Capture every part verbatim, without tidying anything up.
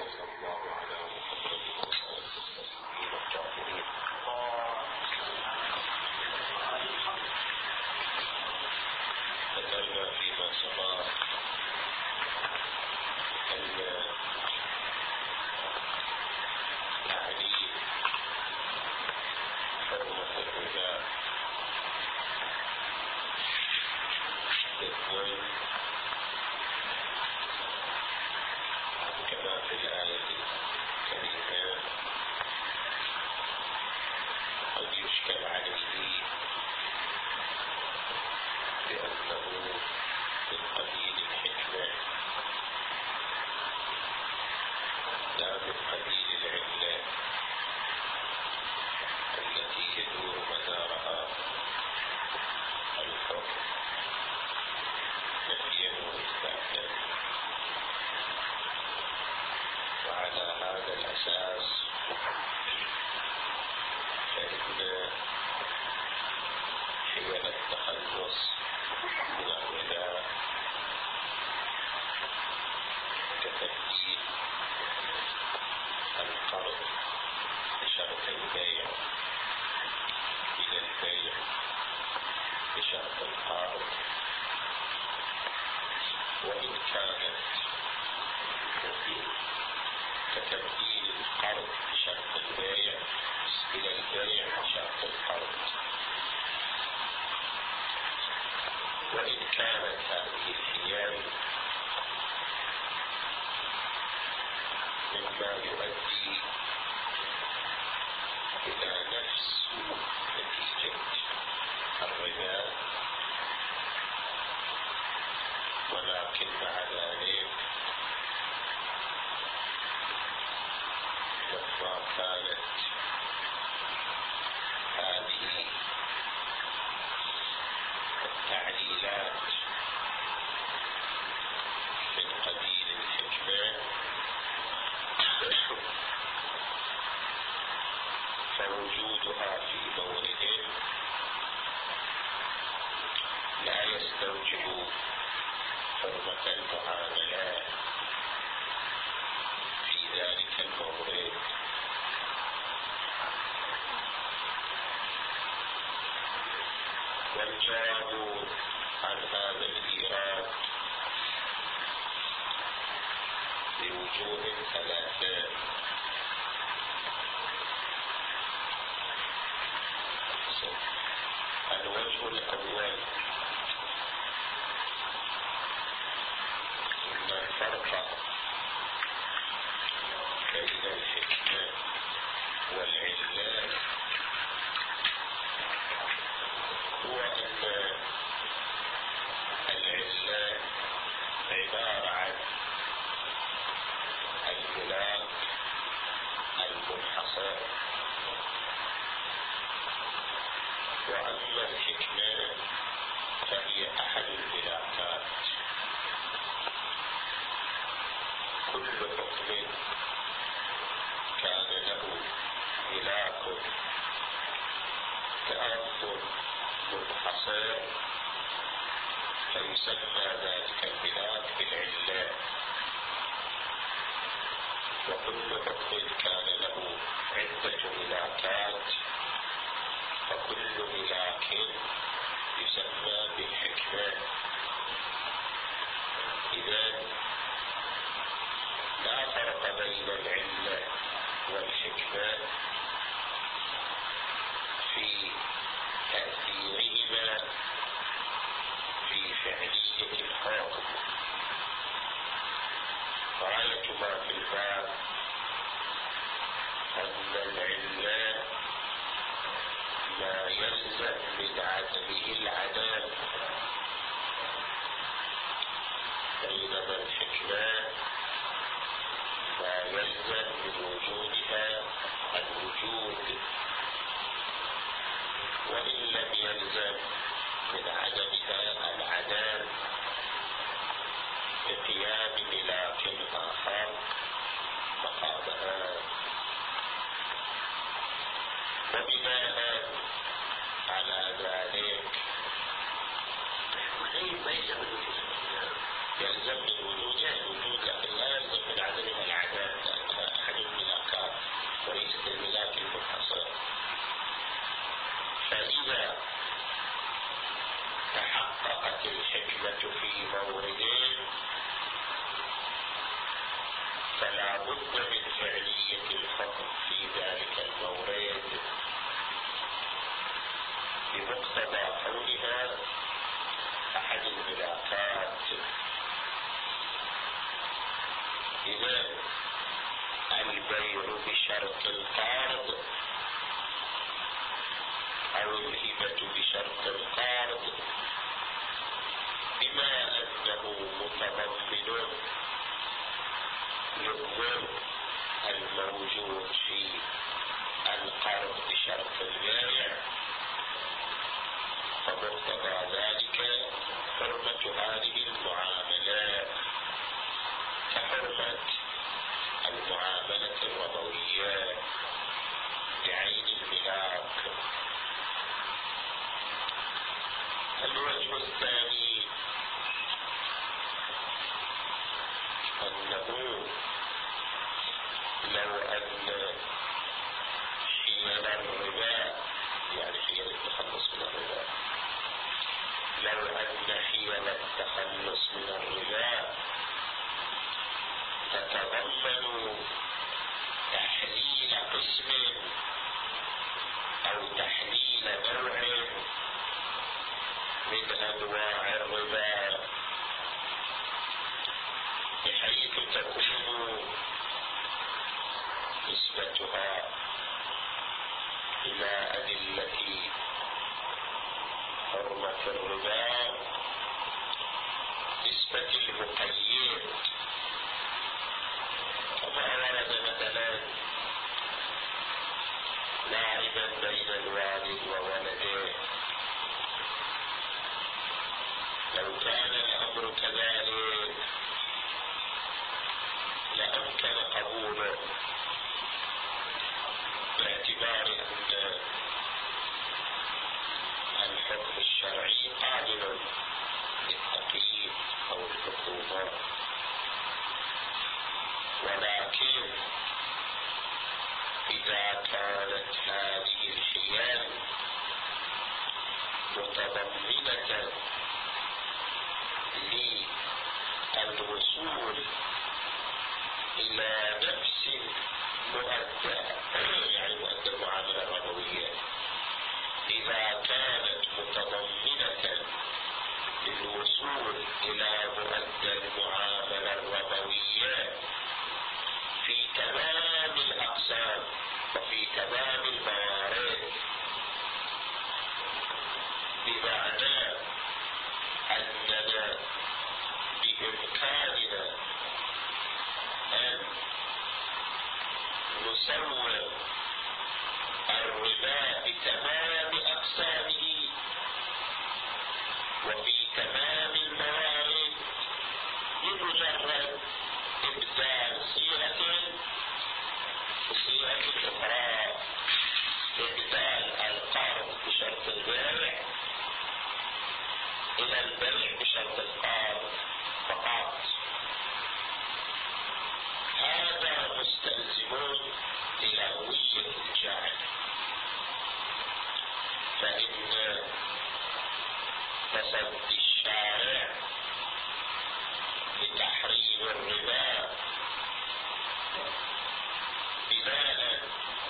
وصلى الله على محمد وعلى آله الطيبين الطاهرين. ذكرنا فيما سبق أن تعليم حرمة الربا بالظلم كما في الآية الكريمة قد يشكل عليه بأنه من قبيل الحكمة لا من قبيل العلة التي يدور مدارها الحكم نفيا وإثباتا. وعلى هذا الأساس فإن حيل التخلص من الربا كتبديل القرض بشرط البيع إلى البيع بشرط القرض، وإن كانت كتبديل القرض بشرط البيع إلى البيع بشرط القرض. وإن كانت هذه الحيل مما يؤدي إلى نفس نتيجة الربا، ولكن مع ذلك لما كانت هذه التعليلات من قبيل الحكمة فوجودها في مورد لا يستوجب حرمة المعاملة في ذلك المورد. والجواب عن هذا الإيراد بوجوه ثلاثة. الوجه الأول أن الفرق بين الحكمة والعلة هو أن العلة عبارة عن الملاك المنحصر، وأما الحكمة فهي أحد الملاكات. كل حكم كان له ملاك تأثر منحصر فيسمى ذلك الملاك بالعلة، وكل حكم كان له عدة ملاكات فكل ملاك يسمى بالحكمة. إذن لا فرق بين العلة والحكمة في تأثيرهما في فعلية الحكم. غاية ما في الباب أن العلة ما يلزم من عدمه العدم، بينما الحكمة ما يلزم من وجودها الوجود، وإن لم يلزم من عدمها العدم بقيام ملاك آخر مقامها. وبناء على ذلك يلزم من وجودها الوجود، لكن لا يلزم من عدمها العدم، فلا بد من فعلية الحكم في ذلك المورد بمقتضى كونها أحد الملاكات. إذا البيع بشرط القرض أو الهبة بشرط القرض بما أنه متضمن للظلم الموجود في القرض بشرط البيع، فمقتضى ذلك حرمة هذه المعاملات كحرمة المعاملة الربوية بعين الملاك. الوجه الثاني أنه لو أن حيل الربا، يعني حيل التخلص من الربا، لو أن حيل التخلص من الربا تتضمن تحليل قسم أو تحليل نوع من أنواع الربا، بحيث تكون نسبتها إلى أدلة حرمة الربا نسبة المقيد، كما ورد مثلا لاعبا بين الوالد وولده. لو كان الأمر كذلك لأمكن قبوله، باعتبار أن الحكم الشرعي قابل للتقييد أو الحكومة. ولكن إذا كانت هذه الحيل متضمنة للوصول إلى نفس مؤدى، يعني مؤدى المعاملة الربوية، إذا كانت متضمنة للوصول إلى مؤدى المعاملة الربوية في تمام الأقسام وفي تمام الموارد، بمعنى أننا بإمكاننا أن نسوي الربا بتمام أقسامه وفي تمام الموارد بمجرد إبدال صيغة بصيغة أخرى، إبدال القرض بشرط البيع إلى البيع بشرط القرض فقط. هذا مستلزم للهوية الجاعل، فإن تصدي الشارع لتحريم الربا بناء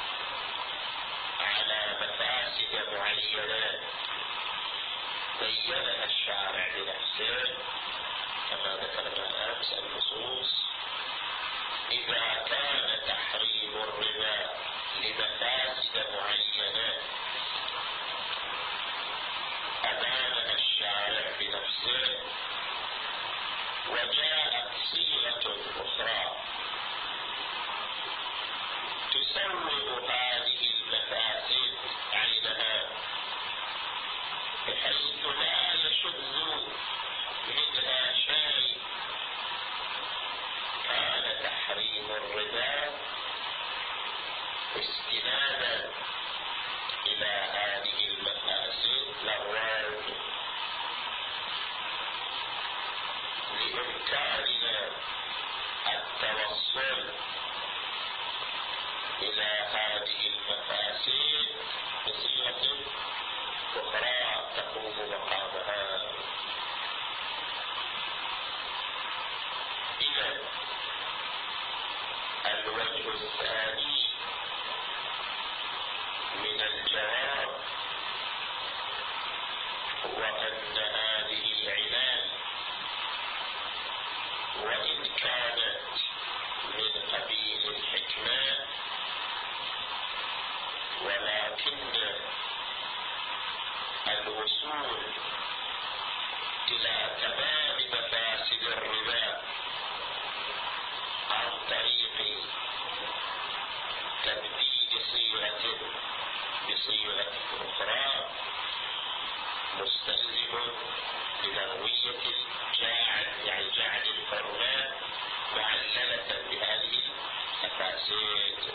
على مفاسد معينة بينها الشارع لنفسه كما ذكرنا أمس النصوص. إذا كان تحريم الربا لمفاسد معينة أبانها الشارع بنفسه، وجاءت صيغة أخرى تسوغ هذه المفاسد عينها بحيث لا يشذ منها شيء، كان تحريم الربا استنادا إلى هذه المفاسد لغوان، لإمكاننا التوصل إلى هذه المفاسد بصيغة أخرى تقوم مقامها. إذا الوجه الثاني من الجواب هو أن هذه العلال وإن كانت من قبيل الحكمة ولكن الوصول إلى تمام مفاسد الربا عن طريق تبديل صيغة بصيغة أخرى مستلزم لنوعية الجعل، يعني جعل الحرمات معللة بهذه المفاسد.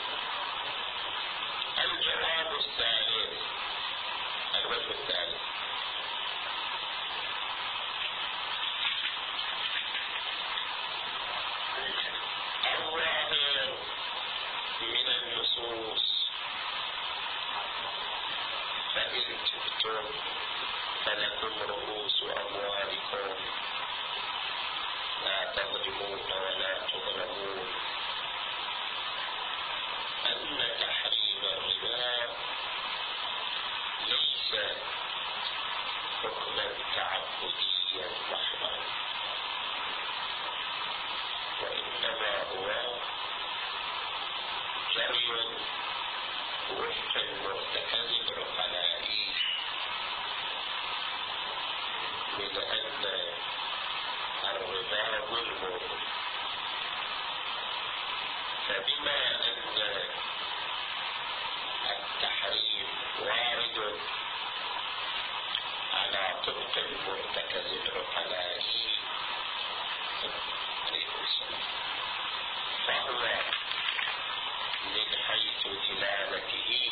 الجواب الثالث، الوجه الثالث، الظاهر من النصوص فإن تبتم فلكم رؤوس أموالكم لا تظلمون ولا تظلمون، أن تحريم الربا ليس حكما تعبديا محضا، وإنما هو جري وفق المرتكز العقلائي من أن الربا ظلم، فبما أن التحريم وارد على طبق المرتكز العقلائي فهو من حيث دلالته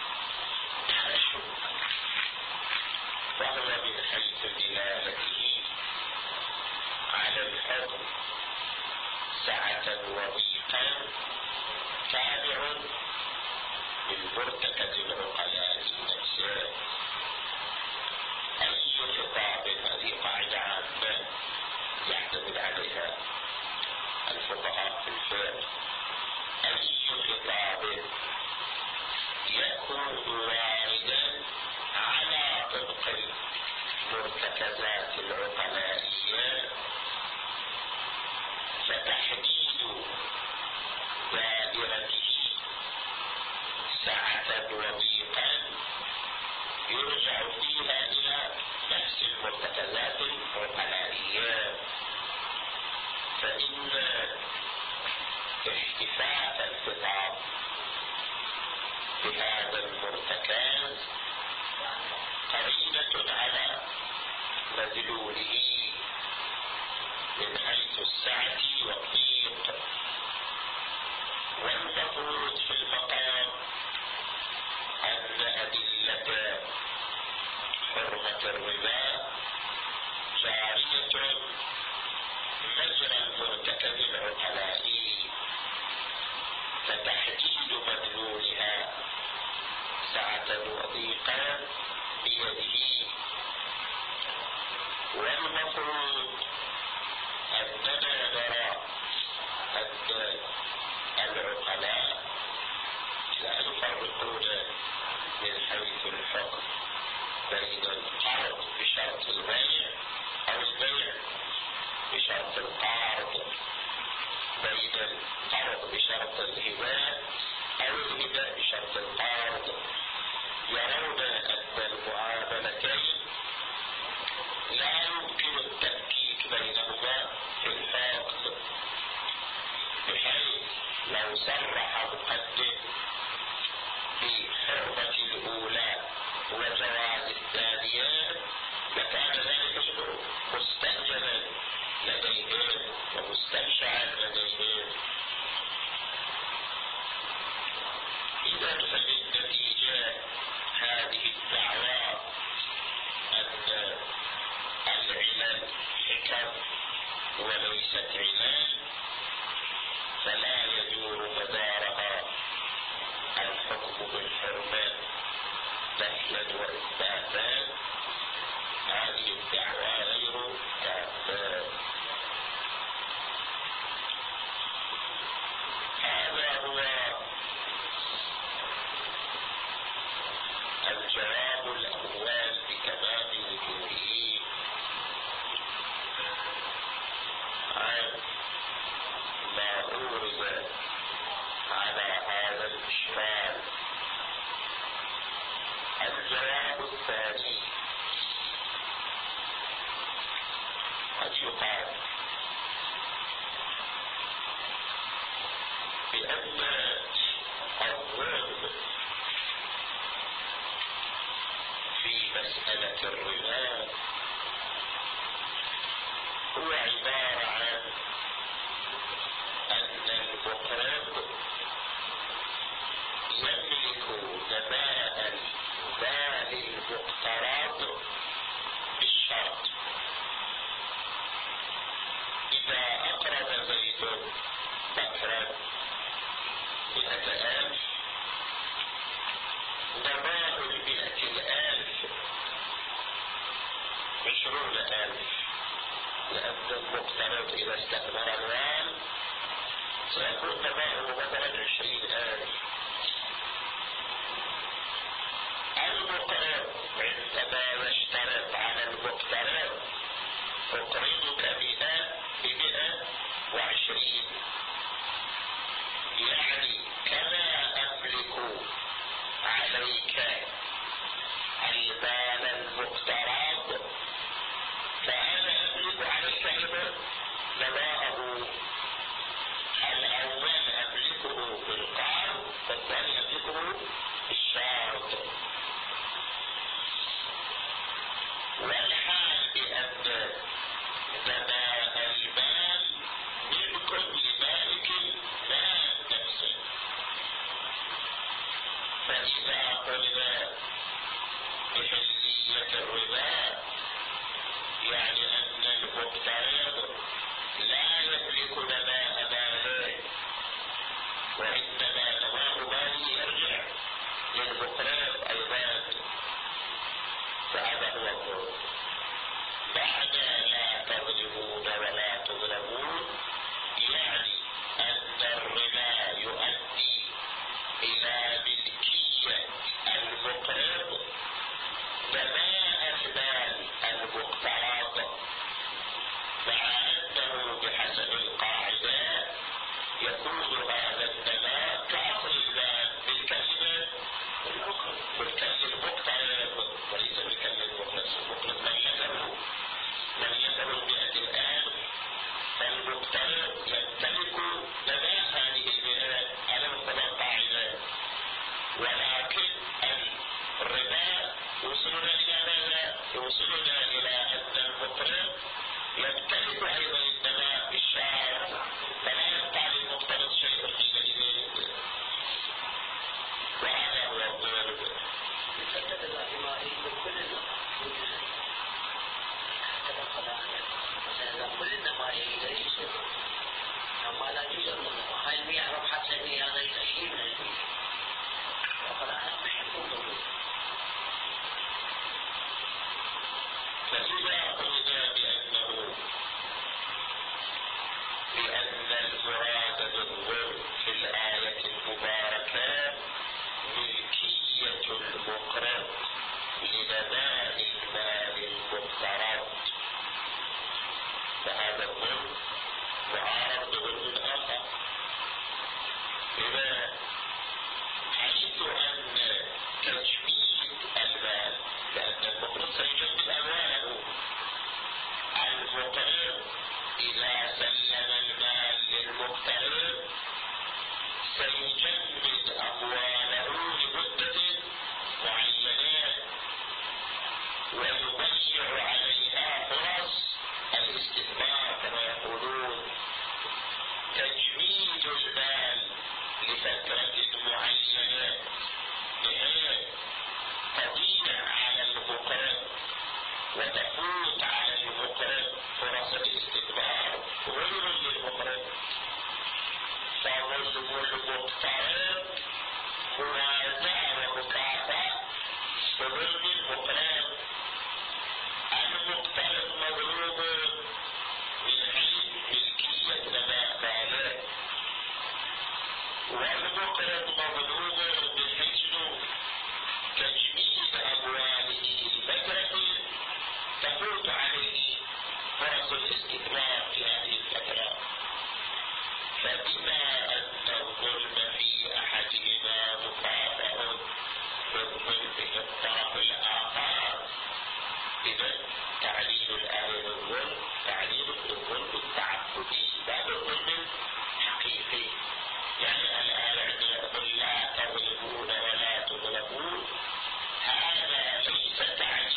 فهو من حيث دلالته على الحكم سعة وضيقا تابع للمرتكز العقلائي نفسه. أي خطاب، هذه قاعدة عامة يعتمد عليها الفقهاء في الفقه، أي خطاب يكون واردا على طبق المرتكزات العقلائية فتحديد دائرته سعة وضيقا يرجع فيها إلى نفس المرتكزات العقلائية، فإن احتفاء الخطاب بهذا المرتكز قرينة على مدلوله من حيث السعة والضيق، والمفروض في المقام أن أدلة حرمة الربا جارية مجرى المرتكز العقلائي، فتحديد مدلولها سعة وضيقا بيده، والمفروض أننا نرى أن العقلاء لا يفرقون من حيث الحكم بين القرض بشرط البيع أو البيع بشرط القرض، بين القرض بشرط الهباء أو الهباء بشرط القرض. يرون أن المعاملتين لا يمكن التفكيك بينهما في الفقد، بحيث لو صرح مقدم بحرمة الأولى وجواز الثانية لكان ذلك مستنجما لديهم ومستنشعا لديهم. إذا فبالنتيجة هذه الدعوى أن العلل حكم وليست علل فلا يدور مدارها الحكم بالحرمة نفيا وإثباتا، هذه الدعوى غير كافية. مسألة الربا هو عبارة عن أن المقرض يملك نماء المال المقترض بالشرط: إذا أقرض زيد بكرا مئة ألف، نماء المئة الألف عشرون ألف، لأن المقترض إذا استثمر المال سيكون نماؤه مثلا عشرين ألف. المقرض عندما يشترط على المقترض: أقرضك مئة بمئة وعشرين، يعني كما أملك عليك المال المقترض فأنا أملك عليك أيضا نماءه. الأول أملكه بالقرض والثاني أملكه بالشرط. والحال بأن نماء المال ملك لمالك المال نفسه. فإذا قلنا بحلية الربا يعني أن المقترض لا يملك نماء ماله، وإنما نماء ماله يرجع للمقترض أيضا، فهذا هو الظلم. بعد لا تظلمون ولا تظلمون يعني أن الربا يؤدي إلى ملكية المقرض نماء المال المقترض، مع أنه بحسب القاعدة يكون هذا النماء كأصل المال بالكلمة بالكلمة المقترض وليس بالكلمة المخلص. المقرض ملكه ملكه مئة الآن، فالمقترض يمتلك نماء هذه المئة على مقتضى القاعدة. ولكن الربا يوصلنا إلى ماذا؟ يوصلنا إلى أن المقرض يمتلك أيضا النماء بالشرط، فلا يبقى للمقترض شيء حينئذ، وهذا هو الظلم. يتجدد الإماري بكل الوجوه حتى القضاء، مثلا كل النمائي ليس أما لا جزء منه، هاي المياه ربحت لأني هذا يتشيء من المياه وقضاء محكوم ضده. فإذا قلنا بأنه بأن المراد بالظلم في الآية المباركة ملكية المقرض لنماء المال المقترض، فهذا الظلم معارض بظلم آخر. بما حيث أن تجميد المال، لأن المقرض سيجمد أمواله، المقرض إذا سلم المال للمقترض سيجمد أمواله لمدة معينة ويضيع عليها فرص الاستثمار كما يقولون. تجميد المال لفترة معينة بحيث تضيع على المقرض وتفوت على المقرض فرص الاستثمار غير للمقرض. فظلم المقترض موازاة ومكافأة بظلم المقرض. المقترض مظلوم من حيث ملكية نماء ماله، والمقرض مظلوم من حيث تجميد أمواله لفترة تفوت عليه فرص الاستثمار في هذه الفترة. فبما أن الظلم في أحدهما مكافأ بالظلم في الطرف الآخر، إذا تعليل الآية للظلم تعليل للظلم التعبدي لا بالظلم الحقيقي. يعني الآية عندما تقول لا تظلمون ولا تظلمون، هذا ليس تعليل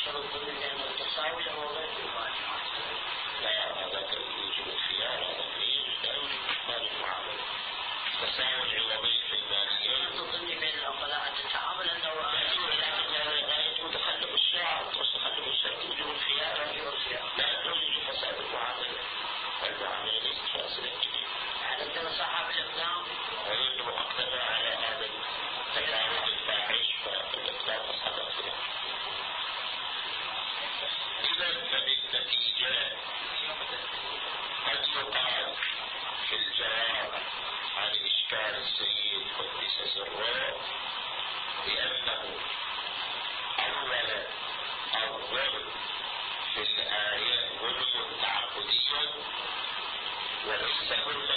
تردون لأن التساوي له غير مباشر. لا هذا يوجب الخيار، هذا لا يوجب إكمال المعاملة. تساوي العوضين في الماليين. تظني بين العقلاء أن تتعامل أنه لا يجب تخلف الشرط، وتخلف الشرط يوجب الخيار، لا يوجب فساد المعاملة. المعاملة ليست فاسدة جديد. يعني تنصح بالإقدام؟ ويجب أقدم على هذا التفاوض الفاحش فالإقدام أصحاب فيه. إذا فبالنتيجة قد يقال في الجواب عن إشكال السيد قدس سره بأنه أولا الظلم في الآية ظلم تعبدي وليس ظلما